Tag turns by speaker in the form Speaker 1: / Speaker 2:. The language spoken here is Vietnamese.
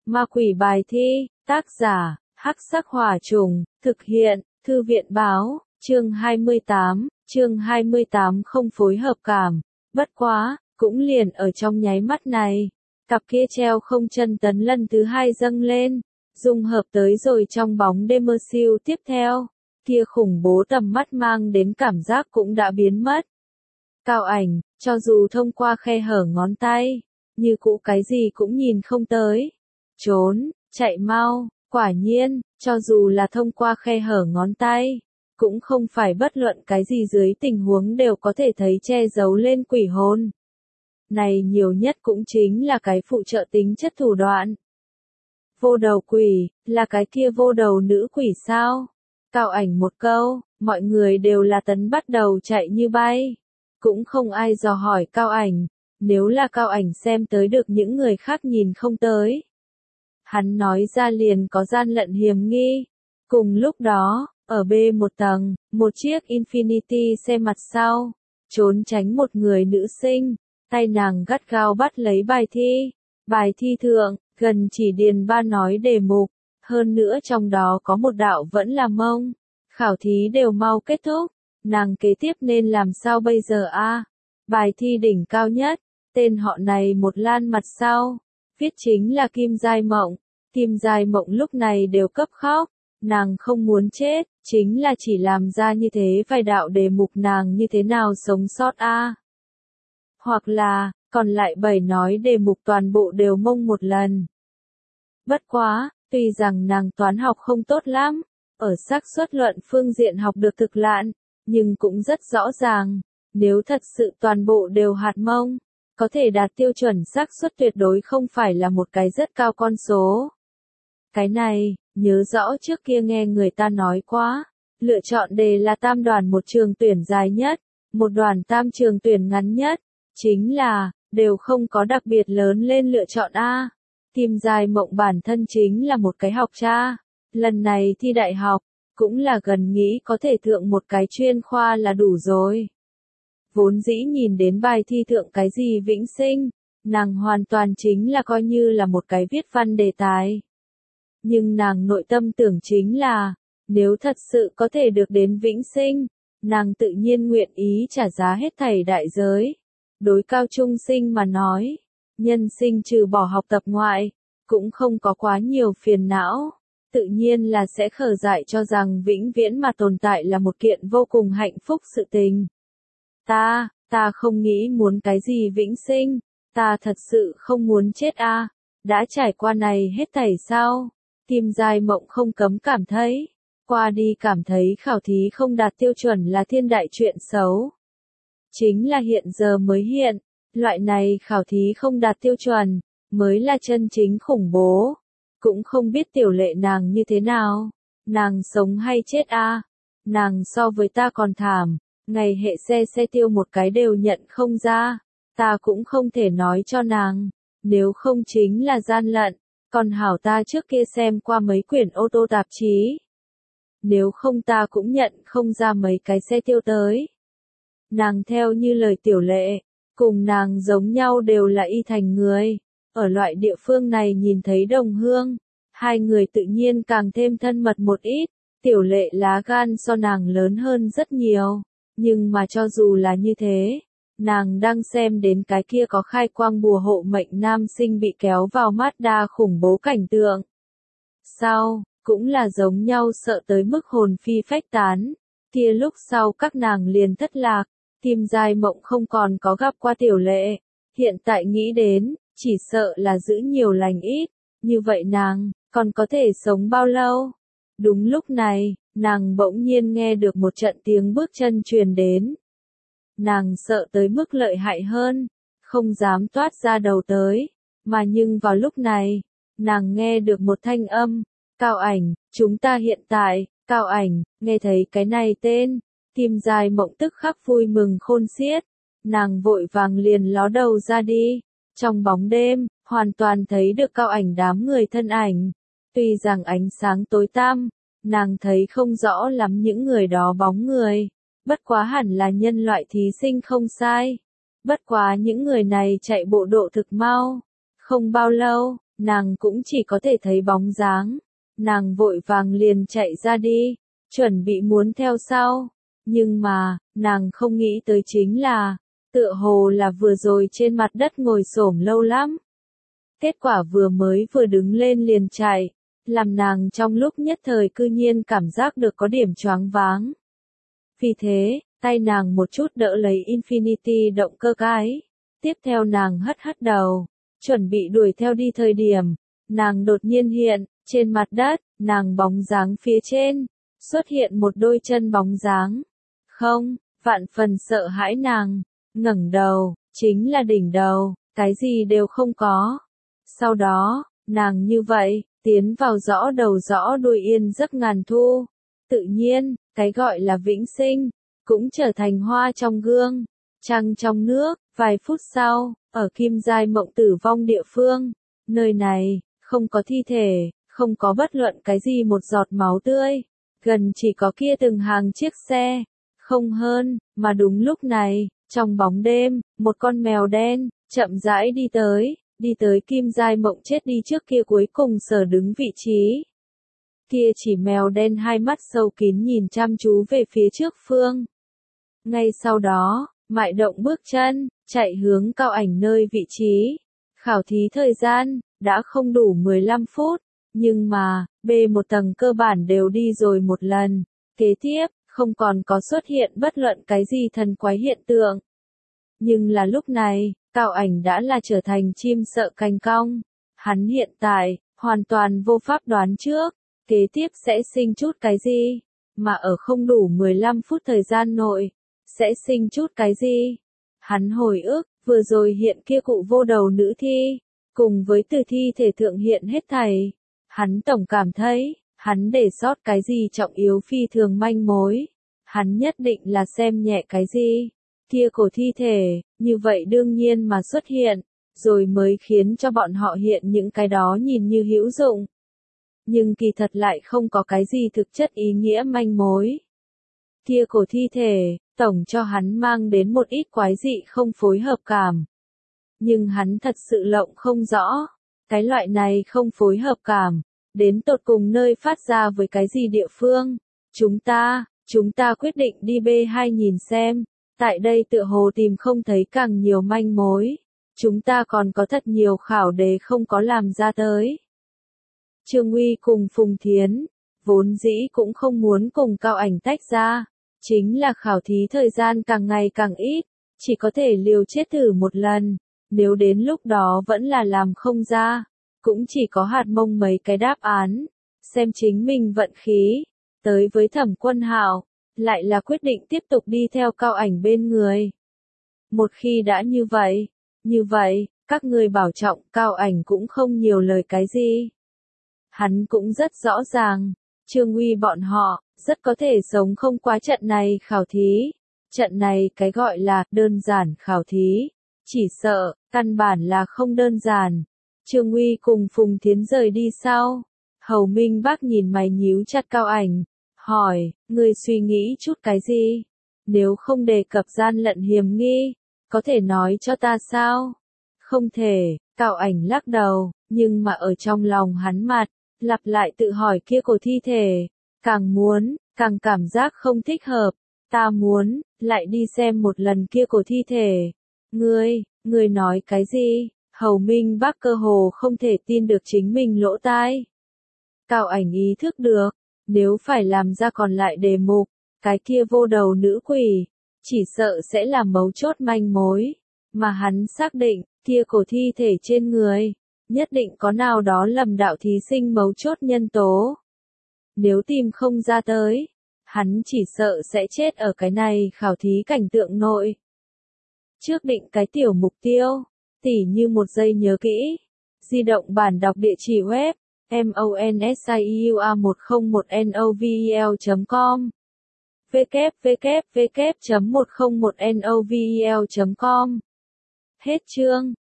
Speaker 1: Ma quỷ bài thi, tác giả, Hắc Sắc Hỏa Trùng, thực hiện, Thư viện báo, chương 28 không phối hợp cảm. Bất quá, cũng liền ở trong nháy mắt này, cặp kia treo không chân tấn lần thứ hai dâng lên, dung hợp tới rồi trong bóng đêm mơ siêu tiếp theo, kia khủng bố tầm mắt mang đến cảm giác cũng đã biến mất. Cao Ảnh, cho dù thông qua khe hở ngón tay, như cũ cái gì cũng nhìn không tới. Trốn, chạy mau, quả nhiên, cho dù là thông qua khe hở ngón tay, cũng không phải bất luận cái gì dưới tình huống đều có thể thấy che giấu lên quỷ hồn. Này nhiều nhất cũng chính là cái phụ trợ tính chất thủ đoạn. Vô đầu quỷ, là cái kia vô đầu nữ quỷ sao? Cao Ảnh một câu, mọi người đều là tấn bắt đầu chạy như bay. Cũng không ai dò hỏi Cao Ảnh, nếu là Cao Ảnh xem tới được những người khác nhìn không tới. Hắn nói ra liền có gian lận hiểm nghi. Cùng lúc đó, ở B1 tầng, một chiếc Infinity xe mặt sau, trốn tránh một người nữ sinh, tay nàng gắt gao bắt lấy bài thi. Bài thi thượng, gần chỉ điền ba nói đề mục, hơn nữa trong đó có một đạo vẫn là mông. Khảo thí đều mau kết thúc, nàng kế tiếp nên làm sao bây giờ a? Bài thi đỉnh cao nhất, tên họ này một lan mặt sau, viết chính là Kim Giai Mộng. Kim Giai Mộng lúc này đều cấp khóc, nàng không muốn chết, chính là chỉ làm ra như thế vài đạo đề mục nàng như thế nào sống sót a? Hoặc là, còn lại 7 nói đề mục toàn bộ đều mông một lần. Bất quá, tuy rằng nàng toán học không tốt lắm, ở xác suất luận phương diện học được thực lạn, nhưng cũng rất rõ ràng, nếu thật sự toàn bộ đều hạt mông, có thể đạt tiêu chuẩn xác suất tuyệt đối không phải là một cái rất cao con số. Cái này, nhớ rõ trước kia nghe người ta nói quá, lựa chọn đề là tam đoàn một trường tuyển dài nhất, một đoàn tam trường tuyển ngắn nhất, chính là, đều không có đặc biệt lớn lên lựa chọn A. Kim Giai Mộng bản thân chính là một cái học cha, lần này thi đại học, cũng là gần nghĩ có thể thượng một cái chuyên khoa là đủ rồi. Vốn dĩ nhìn đến bài thi thượng cái gì vĩnh sinh, nàng hoàn toàn chính là coi như là một cái viết văn đề tài. Nhưng nàng nội tâm tưởng chính là, nếu thật sự có thể được đến vĩnh sinh, nàng tự nhiên nguyện ý trả giá hết thảy đại giới. Đối cao trung sinh mà nói, nhân sinh trừ bỏ học tập ngoại, cũng không có quá nhiều phiền não, tự nhiên là sẽ khờ dại cho rằng vĩnh viễn mà tồn tại là một kiện vô cùng hạnh phúc sự tình. Ta không nghĩ muốn cái gì vĩnh sinh, ta thật sự không muốn chết a. Đã trải qua này hết thảy sao? Kim Giai Mộng không cấm cảm thấy, qua đi cảm thấy khảo thí không đạt tiêu chuẩn là thiên đại chuyện xấu. Chính là hiện giờ mới hiện, loại này khảo thí không đạt tiêu chuẩn, mới là chân chính khủng bố. Cũng không biết tiểu lệ nàng như thế nào, nàng sống hay chết a? Nàng so với ta còn thảm, ngày hệ xe tiêu một cái đều nhận không ra, ta cũng không thể nói cho nàng, nếu không chính là gian lận, còn hảo ta trước kia xem qua mấy quyển ô tô tạp chí. Nếu không ta cũng nhận không ra mấy cái xe tiêu tới. Nàng theo như lời tiểu lệ, cùng nàng giống nhau đều là y thành người, ở loại địa phương này nhìn thấy đồng hương, hai người tự nhiên càng thêm thân mật một ít, tiểu lệ lá gan so nàng lớn hơn rất nhiều, nhưng mà cho dù là như thế, nàng đang xem đến cái kia có khai quang bùa hộ mệnh nam sinh bị kéo vào Mazda khủng bố cảnh tượng. Sau, cũng là giống nhau sợ tới mức hồn phi phách tán, kia lúc sau các nàng liền thất lạc. Kim Giai Mộng không còn có gặp qua tiểu lệ, hiện tại nghĩ đến, chỉ sợ là giữ nhiều lành ít, như vậy nàng, còn có thể sống bao lâu? Đúng lúc này, nàng bỗng nhiên nghe được một trận tiếng bước chân truyền đến. Nàng sợ tới mức lợi hại hơn, không dám toát ra đầu tới, mà nhưng vào lúc này, nàng nghe được một thanh âm, Cao Ảnh, chúng ta hiện tại, Cao Ảnh, nghe thấy cái này tên. Kim Giai Mộng tức khắc vui mừng khôn xiết, nàng vội vàng liền ló đầu ra đi, trong bóng đêm, hoàn toàn thấy được Cao Ảnh đám người thân ảnh, tuy rằng ánh sáng tối tăm, nàng thấy không rõ lắm những người đó bóng người, bất quá hẳn là nhân loại thí sinh không sai, bất quá những người này chạy bộ độ thực mau, không bao lâu, nàng cũng chỉ có thể thấy bóng dáng. Nàng vội vàng liền chạy ra đi, chuẩn bị muốn theo sau. Nhưng mà, nàng không nghĩ tới chính là, tựa hồ là vừa rồi trên mặt đất ngồi xổm lâu lắm. Kết quả vừa đứng lên liền chạy, làm nàng trong lúc nhất thời cư nhiên cảm giác được có điểm choáng váng. Vì thế, tay nàng một chút đỡ lấy Infinity động cơ cái. Tiếp theo nàng hất hất đầu, chuẩn bị đuổi theo đi thời điểm, nàng đột nhiên hiện, trên mặt đất, nàng bóng dáng phía trên, xuất hiện một đôi chân bóng dáng. Không, vạn phần sợ hãi nàng, ngẩng đầu, chính là đỉnh đầu, cái gì đều không có. Sau đó, nàng như vậy, tiến vào rõ đầu rõ đuôi yên giấc ngàn thu. Tự nhiên, cái gọi là vĩnh sinh, cũng trở thành hoa trong gương, trăng trong nước. Vài phút sau, ở Kim Giai Mộng tử vong địa phương, nơi này, không có thi thể, không có bất luận cái gì một giọt máu tươi, gần chỉ có kia từng hàng chiếc xe, không hơn, mà đúng lúc này, trong bóng đêm, một con mèo đen, chậm rãi đi tới Kim Giai Mộng chết đi trước kia cuối cùng sở đứng vị trí. Kia chỉ mèo đen hai mắt sâu kín nhìn chăm chú về phía trước phương. Ngay sau đó, mại động bước chân, chạy hướng Cao Ảnh nơi vị trí. Khảo thí thời gian, đã không đủ 15 phút, nhưng mà, B1 tầng cơ bản đều đi rồi một lần. Kế tiếp, không còn có xuất hiện bất luận cái gì thần quái hiện tượng. Nhưng là lúc này, Cao Ảnh đã là trở thành chim sợ cành cong. Hắn hiện tại, hoàn toàn vô pháp đoán trước, kế tiếp sẽ sinh chút cái gì, mà ở không đủ 15 phút thời gian nội, sẽ sinh chút cái gì. Hắn hồi ức, vừa rồi hiện kia cụ vô đầu nữ thi, cùng với từ thi thể thượng hiện hết thảy. Hắn tổng cảm thấy, hắn để sót cái gì trọng yếu phi thường manh mối. Hắn nhất định là xem nhẹ cái gì. Kia cổ thi thể, như vậy đương nhiên mà xuất hiện, rồi mới khiến cho bọn họ hiện những cái đó nhìn như hữu dụng. Nhưng kỳ thật lại không có cái gì thực chất ý nghĩa manh mối. Kia cổ thi thể, tổng cho hắn mang đến một ít quái dị không phối hợp cảm. Nhưng hắn thật sự lộng không rõ, cái loại này không phối hợp cảm, đến tột cùng nơi phát ra với cái gì địa phương. Chúng ta quyết định đi B2 nhìn xem, tại đây tựa hồ tìm không thấy càng nhiều manh mối. Chúng ta còn có thật nhiều khảo đề không có làm ra tới. Trương Uy cùng Phùng Thiến, vốn dĩ cũng không muốn cùng Cao Ảnh tách ra. Chính là khảo thí thời gian càng ngày càng ít, chỉ có thể liều chết thử một lần, nếu đến lúc đó vẫn là làm không ra, cũng chỉ có hạt mông mấy cái đáp án, xem chính mình vận khí. Tới với Thẩm Quân Hạo, lại là quyết định tiếp tục đi theo Cao Ảnh bên người. Một khi đã như vậy, các người bảo trọng, Cao Ảnh cũng không nhiều lời cái gì. Hắn cũng rất rõ ràng, Trương Uy bọn họ, rất có thể sống không qua trận này khảo thí. Trận này cái gọi là đơn giản khảo thí, chỉ sợ, căn bản là không đơn giản. Trương Uy cùng Phùng Thiến rời đi sau. Hầu Minh Bác nhìn mày nhíu chặt Cao Ảnh, hỏi, ngươi suy nghĩ chút cái gì? Nếu không đề cập gian lận hiểm nghi, có thể nói cho ta sao? Không thể, Cao Ảnh lắc đầu, nhưng mà ở trong lòng hắn mặt, lặp lại tự hỏi kia cổ thi thể. Càng muốn, càng cảm giác không thích hợp. Ta muốn, lại đi xem một lần kia cổ thi thể. Ngươi nói cái gì? Hầu Minh Bác cơ hồ không thể tin được chính mình lỗ tai. Cao Ảnh ý thức được, nếu phải làm ra còn lại đề mục, cái kia vô đầu nữ quỷ, chỉ sợ sẽ là mấu chốt manh mối. Mà hắn xác định, kia cổ thi thể trên người, nhất định có nào đó lầm đạo thí sinh mấu chốt nhân tố. Nếu tìm không ra tới, hắn chỉ sợ sẽ chết ở cái này khảo thí cảnh tượng nội. Trước định cái tiểu mục tiêu, tỉ như một giây nhớ kỹ. Di động bản đọc địa chỉ web, monsiua101novel.com www.101novel.com. Hết chương.